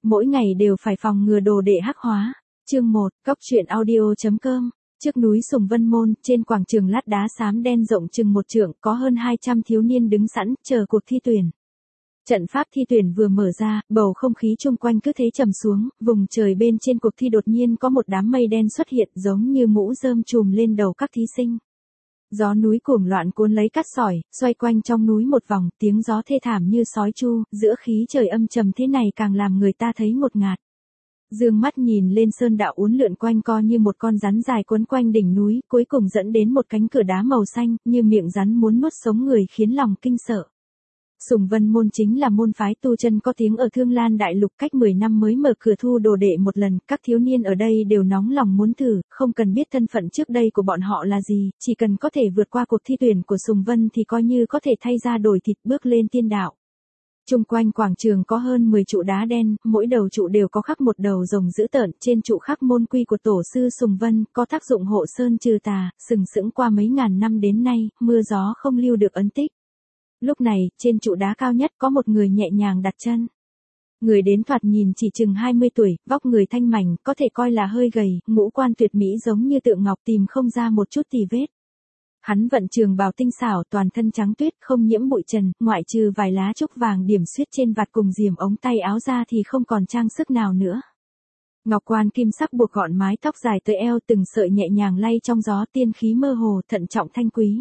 mỗi ngày đều phải phòng ngừa đồ đệ hắc hóa. Chương 1, Cóc truyện audio.com. Trước núi Sùng Vân Môn, trên quảng trường lát đá xám đen rộng chừng một trượng, có hơn 200 thiếu niên đứng sẵn, chờ cuộc thi tuyển. Trận pháp thi tuyển vừa mở ra, bầu không khí chung quanh cứ thế trầm xuống, vùng trời bên trên cuộc thi đột nhiên có một đám mây đen xuất hiện giống như mũ rơm trùm lên đầu các thí sinh. Gió núi cuồng loạn cuốn lấy cát sỏi, xoay quanh trong núi một vòng, tiếng gió thê thảm như sói tru, giữa khí trời âm trầm thế này càng làm người ta thấy ngột ngạt. Dương mắt nhìn lên sơn đạo uốn lượn quanh co như một con rắn dài quấn quanh đỉnh núi, cuối cùng dẫn đến một cánh cửa đá màu xanh, như miệng rắn muốn nuốt sống người khiến lòng kinh sợ. Sùng Vân Môn chính là môn phái tu chân có tiếng ở Thương Lan Đại Lục, cách 10 năm mới mở cửa thu đồ đệ một lần, các thiếu niên ở đây đều nóng lòng muốn thử, không cần biết thân phận trước đây của bọn họ là gì, chỉ cần có thể vượt qua cuộc thi tuyển của Sùng Vân thì coi như có thể thay da đổi thịt bước lên tiên đạo. Chung quanh quảng trường có hơn 10 trụ đá đen, mỗi đầu trụ đều có khắc một đầu rồng dữ tợn, trên trụ khắc môn quy của tổ sư Sùng Vân, có tác dụng hộ sơn trừ tà, sừng sững qua mấy ngàn năm đến nay, mưa gió không lưu được ấn tích. Lúc này, trên trụ đá cao nhất có một người nhẹ nhàng đặt chân. Người đến thoạt nhìn chỉ chừng 20 tuổi, vóc người thanh mảnh, có thể coi là hơi gầy, ngũ quan tuyệt mỹ giống như tượng ngọc tìm không ra một chút tì vết. Hắn vận trường bào tinh xảo, toàn thân trắng tuyết, không nhiễm bụi trần, ngoại trừ vài lá trúc vàng điểm xuyết trên vạt cùng diềm ống tay áo ra thì không còn trang sức nào nữa. Ngọc quan kim sắc buộc gọn mái tóc dài tới eo, từng sợi nhẹ nhàng lay trong gió, tiên khí mơ hồ, thận trọng thanh quý.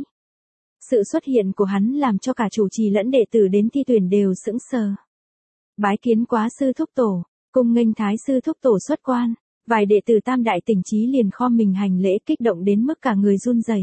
Sự xuất hiện của hắn làm cho cả chủ trì lẫn đệ tử đến thi tuyển đều sững sờ. Bái kiến quá sư thúc tổ, cung nghênh thái sư thúc tổ xuất quan, vài đệ tử Tam Đại Tỉnh Chí liền khom mình hành lễ, kích động đến mức cả người run rẩy.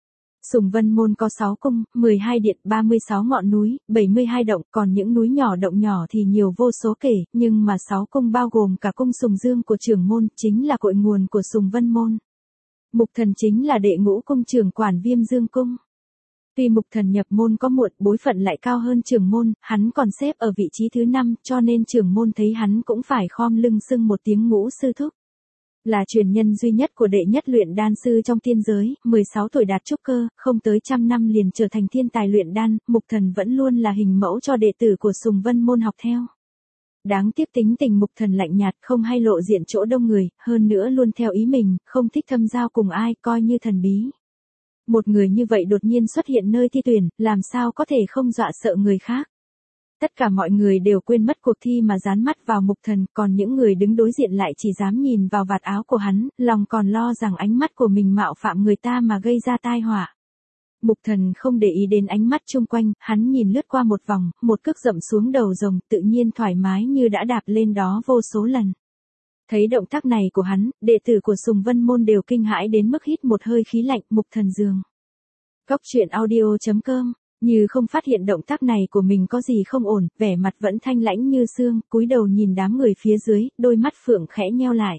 Sùng Vân Môn có 6 cung, 12 điện, 36 ngọn núi, 72 động, còn những núi nhỏ động nhỏ thì nhiều vô số kể, nhưng mà 6 cung bao gồm cả cung Sùng Dương của trưởng môn, chính là cội nguồn của Sùng Vân Môn. Mục Thần chính là đệ ngũ cung trưởng quản Viêm Dương cung. Tuy Mục Thần nhập môn có muộn, bối phận lại cao hơn trưởng môn, hắn còn xếp ở vị trí thứ 5, cho nên trưởng môn thấy hắn cũng phải khom lưng xưng một tiếng ngũ sư thúc. Là truyền nhân duy nhất của đệ nhất luyện đan sư trong tiên giới, 16 tuổi đạt trúc cơ, không tới trăm năm liền trở thành thiên tài luyện đan, Mục Thần vẫn luôn là hình mẫu cho đệ tử của Sùng Vân Môn học theo. Đáng tiếc tính tình Mục Thần lạnh nhạt, không hay lộ diện chỗ đông người, hơn nữa luôn theo ý mình, không thích thâm giao cùng ai, coi như thần bí. Một người như vậy đột nhiên xuất hiện nơi thi tuyển, làm sao có thể không dọa sợ người khác. Tất cả mọi người đều quên mất cuộc thi mà dán mắt vào Mục Thần, còn những người đứng đối diện lại chỉ dám nhìn vào vạt áo của hắn, lòng còn lo rằng ánh mắt của mình mạo phạm người ta mà gây ra tai họa. Mục Thần không để ý đến ánh mắt chung quanh, hắn nhìn lướt qua một vòng, một cước dậm xuống đầu rồng, tự nhiên thoải mái như đã đạp lên đó vô số lần. Thấy động tác này của hắn, đệ tử của Sùng Vân Môn đều kinh hãi đến mức hít một hơi khí lạnh. Mục Thần dường. Cóc truyện audio.com. Như không phát hiện động tác này của mình có gì không ổn, vẻ mặt vẫn thanh lãnh như xương, cúi đầu nhìn đám người phía dưới, đôi mắt phượng khẽ nheo lại.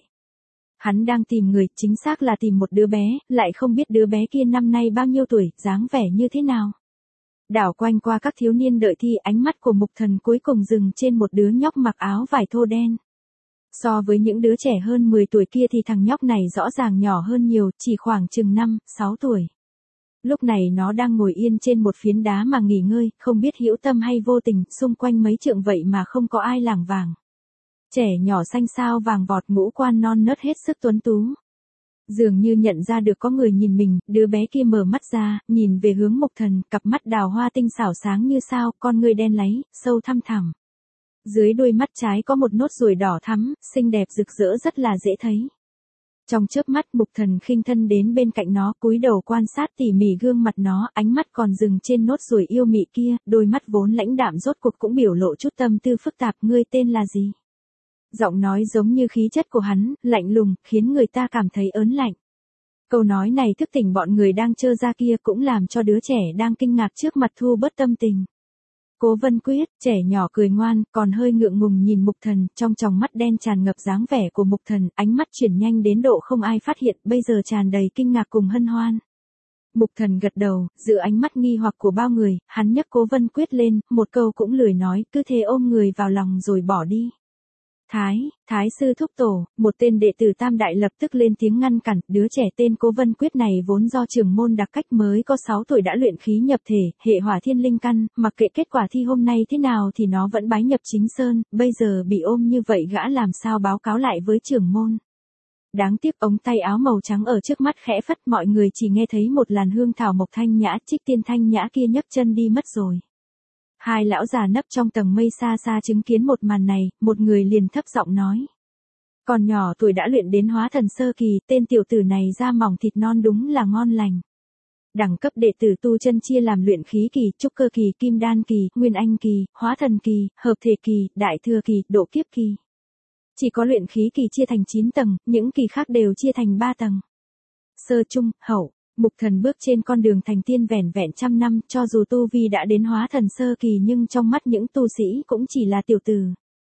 Hắn đang tìm người, chính xác là tìm một đứa bé, lại không biết đứa bé kia năm nay bao nhiêu tuổi, dáng vẻ như thế nào. Đảo quanh qua các thiếu niên đợi thi, ánh mắt của Mục Thần cuối cùng dừng trên một đứa nhóc mặc áo vải thô đen. So với những đứa trẻ hơn 10 tuổi kia thì thằng nhóc này rõ ràng nhỏ hơn nhiều, chỉ khoảng chừng 5, 6 tuổi. Lúc này nó đang ngồi yên trên một phiến đá mà nghỉ ngơi, không biết hữu tâm hay vô tình, xung quanh mấy trượng vậy mà không có ai lảng vàng. Trẻ nhỏ xanh xao vàng vọt, ngũ quan non nớt hết sức tuấn tú. Dường như nhận ra được có người nhìn mình, đứa bé kia mở mắt ra, nhìn về hướng Mục Thần, cặp mắt đào hoa tinh xảo sáng như sao, con ngươi đen láy, sâu thăm thẳm. Dưới đôi mắt trái có một nốt ruồi đỏ thắm, xinh đẹp rực rỡ rất là dễ thấy. Trong chớp mắt Mục Thần khinh thân đến bên cạnh nó, cúi đầu quan sát tỉ mỉ gương mặt nó, ánh mắt còn dừng trên nốt ruồi yêu mị kia, đôi mắt vốn lãnh đạm rốt cuộc cũng biểu lộ chút tâm tư phức tạp. Ngươi tên là gì? Giọng nói giống như khí chất của hắn, lạnh lùng, khiến người ta cảm thấy ớn lạnh. Câu nói này thức tỉnh bọn người đang trơ ra kia, cũng làm cho đứa trẻ đang kinh ngạc trước mặt thu bớt tâm tình. Cố Vân Quyết, trẻ nhỏ cười ngoan, còn hơi ngượng ngùng nhìn Mục Thần, trong tròng mắt đen tràn ngập dáng vẻ của Mục Thần, ánh mắt chuyển nhanh đến độ không ai phát hiện, bây giờ tràn đầy kinh ngạc cùng hân hoan. Mục Thần gật đầu, giữa ánh mắt nghi hoặc của bao người, hắn nhấc Cố Vân Quyết lên, một câu cũng lười nói, cứ thế ôm người vào lòng rồi bỏ đi. Thái sư thúc tổ, một tên đệ tử Tam Đại lập tức lên tiếng ngăn cản, đứa trẻ tên Cố Vân Quyết này vốn do trưởng môn đặc cách mới có 6 tuổi đã luyện khí nhập thể, hệ hỏa thiên linh căn, mặc kệ kết quả thi hôm nay thế nào thì nó vẫn bái nhập chính sơn, bây giờ bị ôm như vậy gã làm sao báo cáo lại với trưởng môn. Đáng tiếc ống tay áo màu trắng ở trước mắt khẽ phất, mọi người chỉ nghe thấy một làn hương thảo mộc thanh nhã, Trích Tiên thanh nhã kia nhấc chân đi mất rồi. Hai lão già nấp trong tầng mây xa xa chứng kiến một màn này, một người liền thấp giọng nói. Còn nhỏ tuổi đã luyện đến hóa thần sơ kỳ, tên tiểu tử này da mỏng thịt non đúng là ngon lành. Đẳng cấp đệ tử tu chân chia làm luyện khí kỳ, trúc cơ kỳ, kim đan kỳ, nguyên anh kỳ, hóa thần kỳ, hợp thể kỳ, đại thừa kỳ, độ kiếp kỳ. Chỉ có luyện khí kỳ chia thành 9 tầng, những kỳ khác đều chia thành 3 tầng. Sơ, trung, hậu. Mục Thần bước trên con đường thành tiên vẻn vẹn trăm năm, cho dù tu vi đã đến hóa thần sơ kỳ nhưng trong mắt những tu sĩ cũng chỉ là tiểu tử.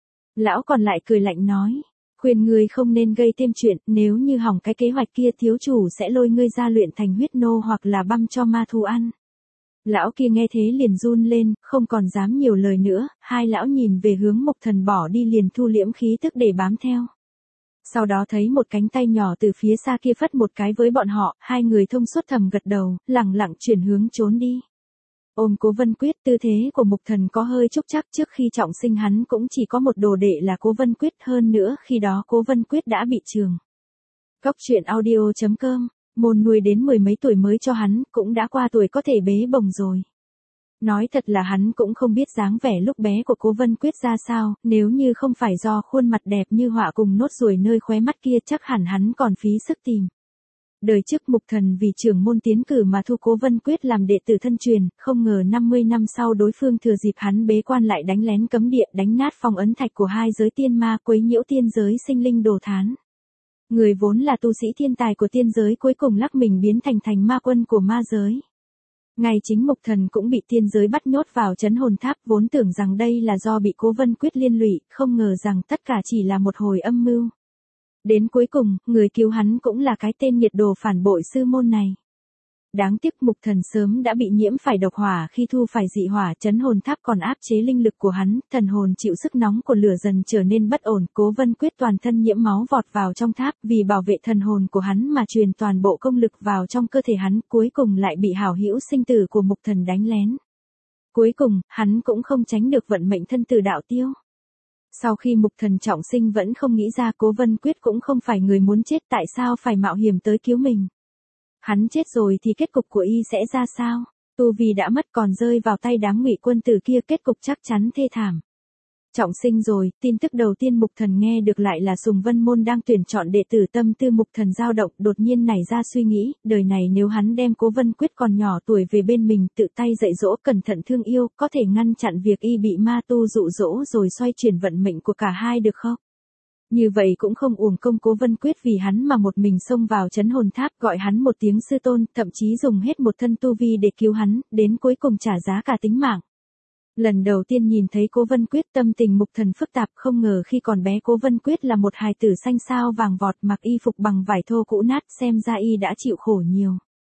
Lão còn lại cười lạnh nói, khuyên ngươi không nên gây thêm chuyện, nếu như hỏng cái kế hoạch kia thiếu chủ sẽ lôi ngươi ra luyện thành huyết nô hoặc là băm cho ma thú ăn. Lão kia nghe thế liền run lên, không còn dám nhiều lời nữa, hai lão nhìn về hướng Mục Thần bỏ đi liền thu liễm khí tức để bám theo. Sau đó thấy một cánh tay nhỏ từ phía xa kia phất một cái với bọn họ, hai người thông suốt thầm gật đầu, lẳng lặng chuyển hướng trốn đi. Ôm Cố Vân Quyết, tư thế của Mục Thần có hơi trúc trắc, trước khi trọng sinh hắn cũng chỉ có một đồ đệ là Cố Vân Quyết, hơn nữa khi đó Cố Vân Quyết đã bị trường. Cóc truyện audio.com, môn nuôi đến 10 mấy tuổi mới cho hắn, cũng đã qua tuổi có thể bế bồng rồi. Nói thật là hắn cũng không biết dáng vẻ lúc bé của Cố Vân Quyết ra sao, nếu như không phải do khuôn mặt đẹp như họa cùng nốt ruồi nơi khóe mắt kia chắc hẳn hắn còn phí sức tìm. Đời trước Mục Thần vì trưởng môn tiến cử mà thu Cố Vân Quyết làm đệ tử thân truyền, không ngờ 50 năm sau đối phương thừa dịp hắn bế quan lại đánh lén cấm địa, đánh nát phong ấn thạch của hai giới tiên ma, quấy nhiễu tiên giới sinh linh đồ thán. Người vốn là tu sĩ thiên tài của tiên giới cuối cùng lắc mình biến thành ma quân của ma giới. Ngay chính Mục Thần cũng bị tiên giới bắt nhốt vào trấn hồn tháp, vốn tưởng rằng đây là do bị Cố Vân Quyết liên lụy, không ngờ rằng tất cả chỉ là một hồi âm mưu. Đến cuối cùng, người cứu hắn cũng là cái tên nhiệt đồ phản bội sư môn này. Đáng tiếc Mục Thần sớm đã bị nhiễm phải độc hỏa khi thu phải dị hỏa, trấn hồn tháp còn áp chế linh lực của hắn, thần hồn chịu sức nóng của lửa dần trở nên bất ổn, Cố Vân Quyết toàn thân nhiễm máu vọt vào trong tháp, vì bảo vệ thần hồn của hắn mà truyền toàn bộ công lực vào trong cơ thể hắn, cuối cùng lại bị hảo hữu sinh tử của Mục Thần đánh lén. Cuối cùng, hắn cũng không tránh được vận mệnh thân tử đạo tiêu. Sau khi Mục Thần trọng sinh vẫn không nghĩ ra Cố Vân Quyết cũng không phải người muốn chết, tại sao phải mạo hiểm tới cứu mình. Hắn chết rồi thì kết cục của y sẽ ra sao? Tu vi đã mất còn rơi vào tay đám Ngụy quân tử kia, kết cục chắc chắn thê thảm. Trọng sinh rồi, tin tức đầu tiên Mục Thần nghe được lại là Sùng Vân Môn đang tuyển chọn đệ tử, tâm tư Mục Thần dao động, đột nhiên nảy ra suy nghĩ, đời này nếu hắn đem Cố Vân Quyết còn nhỏ tuổi về bên mình, tự tay dạy dỗ, cẩn thận thương yêu, có thể ngăn chặn việc y bị ma tu dụ dỗ rồi xoay chuyển vận mệnh của cả hai được không? Như vậy cũng không uổng công Cố Vân Quyết vì hắn mà một mình xông vào trấn hồn tháp, gọi hắn một tiếng sư tôn, thậm chí dùng hết một thân tu vi để cứu hắn, đến cuối cùng trả giá cả tính mạng. Lần đầu tiên nhìn thấy Cố Vân Quyết, tâm tình Mục Thần phức tạp, không ngờ khi còn bé Cố Vân Quyết là một hài tử xanh xao vàng vọt, mặc y phục bằng vải thô cũ nát, xem ra y đã chịu khổ nhiều.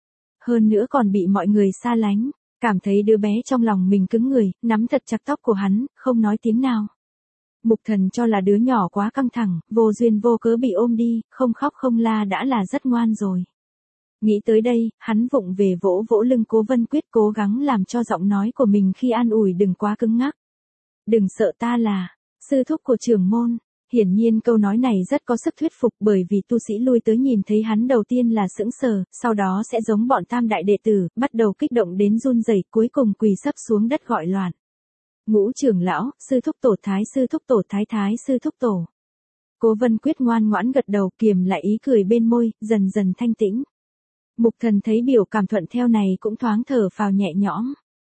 Hơn nữa còn bị mọi người xa lánh, cảm thấy đứa bé trong lòng mình cứng người, nắm thật chặt tóc của hắn, không nói tiếng nào. Mục Thần cho là đứa nhỏ quá căng thẳng, vô duyên vô cớ bị ôm đi, không khóc không la đã là rất ngoan rồi. Nghĩ tới đây, hắn vụng về vỗ vỗ lưng Cố Vân Quyết, cố gắng làm cho giọng nói của mình khi an ủi đừng quá cứng ngắc. Đừng sợ, ta là sư thúc của trưởng môn. Hiển nhiên câu nói này rất có sức thuyết phục, bởi vì tu sĩ lui tới nhìn thấy hắn đầu tiên là sững sờ, sau đó sẽ giống bọn Tam Đại đệ tử, bắt đầu kích động đến run rẩy, cuối cùng quỳ sấp xuống đất gọi loạn. Ngũ trưởng lão, sư thúc tổ, thái sư thúc tổ, thái sư thúc tổ. Cố Vân Quyết ngoan ngoãn gật đầu, kiềm lại ý cười bên môi, dần dần thanh tĩnh. Mục Thần thấy biểu cảm thuận theo này cũng thoáng thở phào nhẹ nhõm.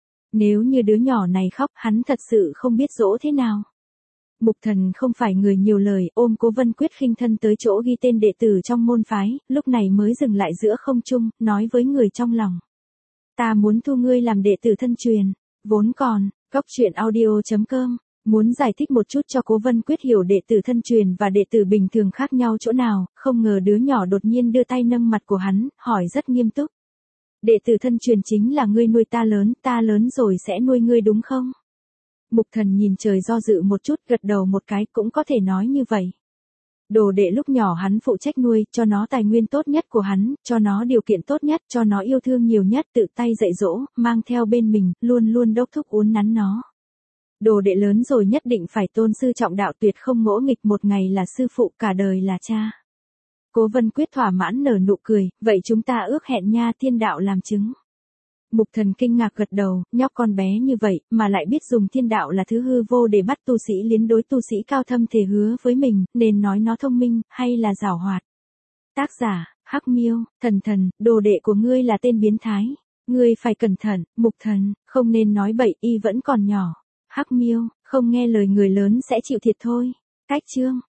Nếu như đứa nhỏ này khóc, hắn thật sự không biết dỗ thế nào. Mục Thần không phải người nhiều lời, ôm Cố Vân Quyết khinh thân tới chỗ ghi tên đệ tử trong môn phái, lúc này mới dừng lại giữa không trung, nói với người trong lòng. Ta muốn thu ngươi làm đệ tử thân truyền, vốn còn. Cóc truyện audio.com, muốn giải thích một chút cho Cố Vân Quyết hiểu đệ tử thân truyền và đệ tử bình thường khác nhau chỗ nào, không ngờ đứa nhỏ đột nhiên đưa tay nâng mặt của hắn, hỏi rất nghiêm túc. Đệ tử thân truyền chính là ngươi nuôi ta lớn rồi sẽ nuôi ngươi đúng không? Mục Thần nhìn trời do dự một chút, gật đầu một cái, cũng có thể nói như vậy. Đồ đệ lúc nhỏ hắn phụ trách nuôi, cho nó tài nguyên tốt nhất của hắn, cho nó điều kiện tốt nhất, cho nó yêu thương nhiều nhất, tự tay dạy dỗ, mang theo bên mình, luôn luôn đốc thúc uốn nắn nó. Đồ đệ lớn rồi nhất định phải tôn sư trọng đạo, tuyệt không ngỗ nghịch, một ngày là sư phụ, cả đời là cha. Cố Vân Quyết thỏa mãn nở nụ cười, vậy chúng ta ước hẹn nha, thiên đạo làm chứng. Mục Thần kinh ngạc gật đầu, nhóc con bé như vậy, mà lại biết dùng thiên đạo là thứ hư vô để bắt tu sĩ liên đối tu sĩ cao thâm thề hứa với mình, nên nói nó thông minh, hay là giảo hoạt. Tác giả, Hắc Miêu, Thần, đồ đệ của ngươi là tên biến thái. Ngươi phải cẩn thận, Mục Thần, không nên nói bậy, y vẫn còn nhỏ. Hắc Miêu, không nghe lời người lớn sẽ chịu thiệt thôi. Cách chương.